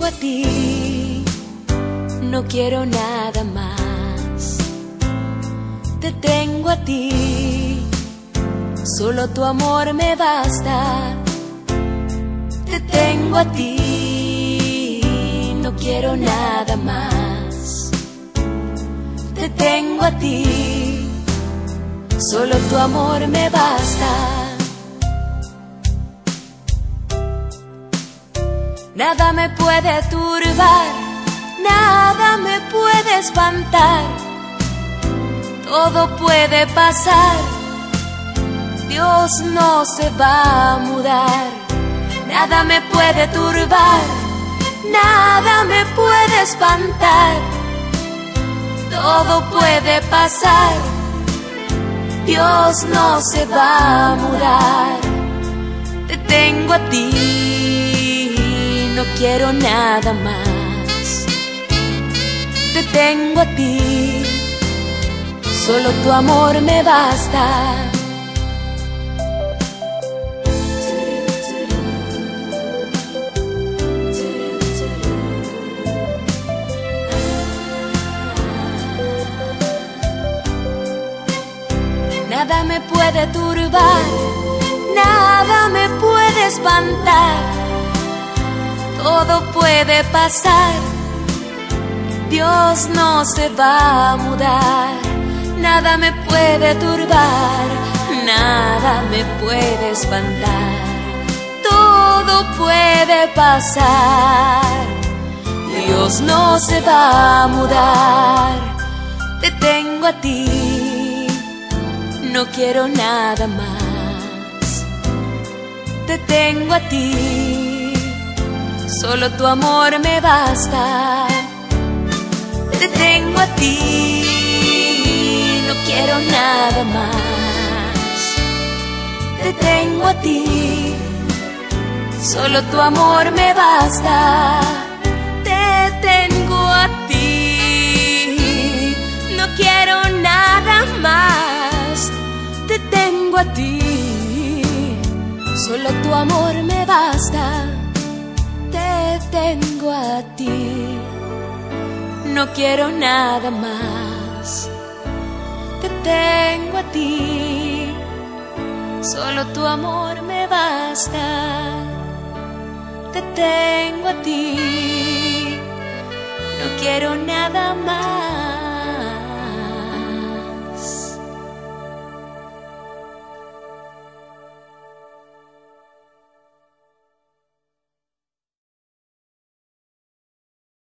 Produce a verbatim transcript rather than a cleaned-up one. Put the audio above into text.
a ti, no quiero nada más. Te tengo a ti, solo tu amor me basta. Te tengo a ti, no quiero nada más. Te tengo a ti, solo tu amor me basta. Nada me puede turbar, nada me puede espantar. Todo puede pasar, Dios no se va a mudar. Nada me puede turbar, nada me puede espantar. Todo puede pasar, Dios no se va a mudar. Te tengo a ti, no quiero nada más. Te tengo a ti, solo tu amor me basta. Nada me puede turbar, nada me puede espantar. Todo puede pasar, Dios no se va a mudar. Nada me puede turbar, nada me puede espantar. Todo puede pasar, Dios no se va a mudar. Te tengo a ti, no quiero nada más. Te tengo a ti, solo tu amor me basta. Te tengo a ti, no quiero nada más. Te tengo a ti, solo tu amor me basta. Te tengo a ti, no quiero nada más. Te tengo a ti, solo tu amor me basta. Te tengo a ti, no quiero nada más. Te tengo a ti, solo tu amor me basta. Te tengo a ti, no quiero nada más.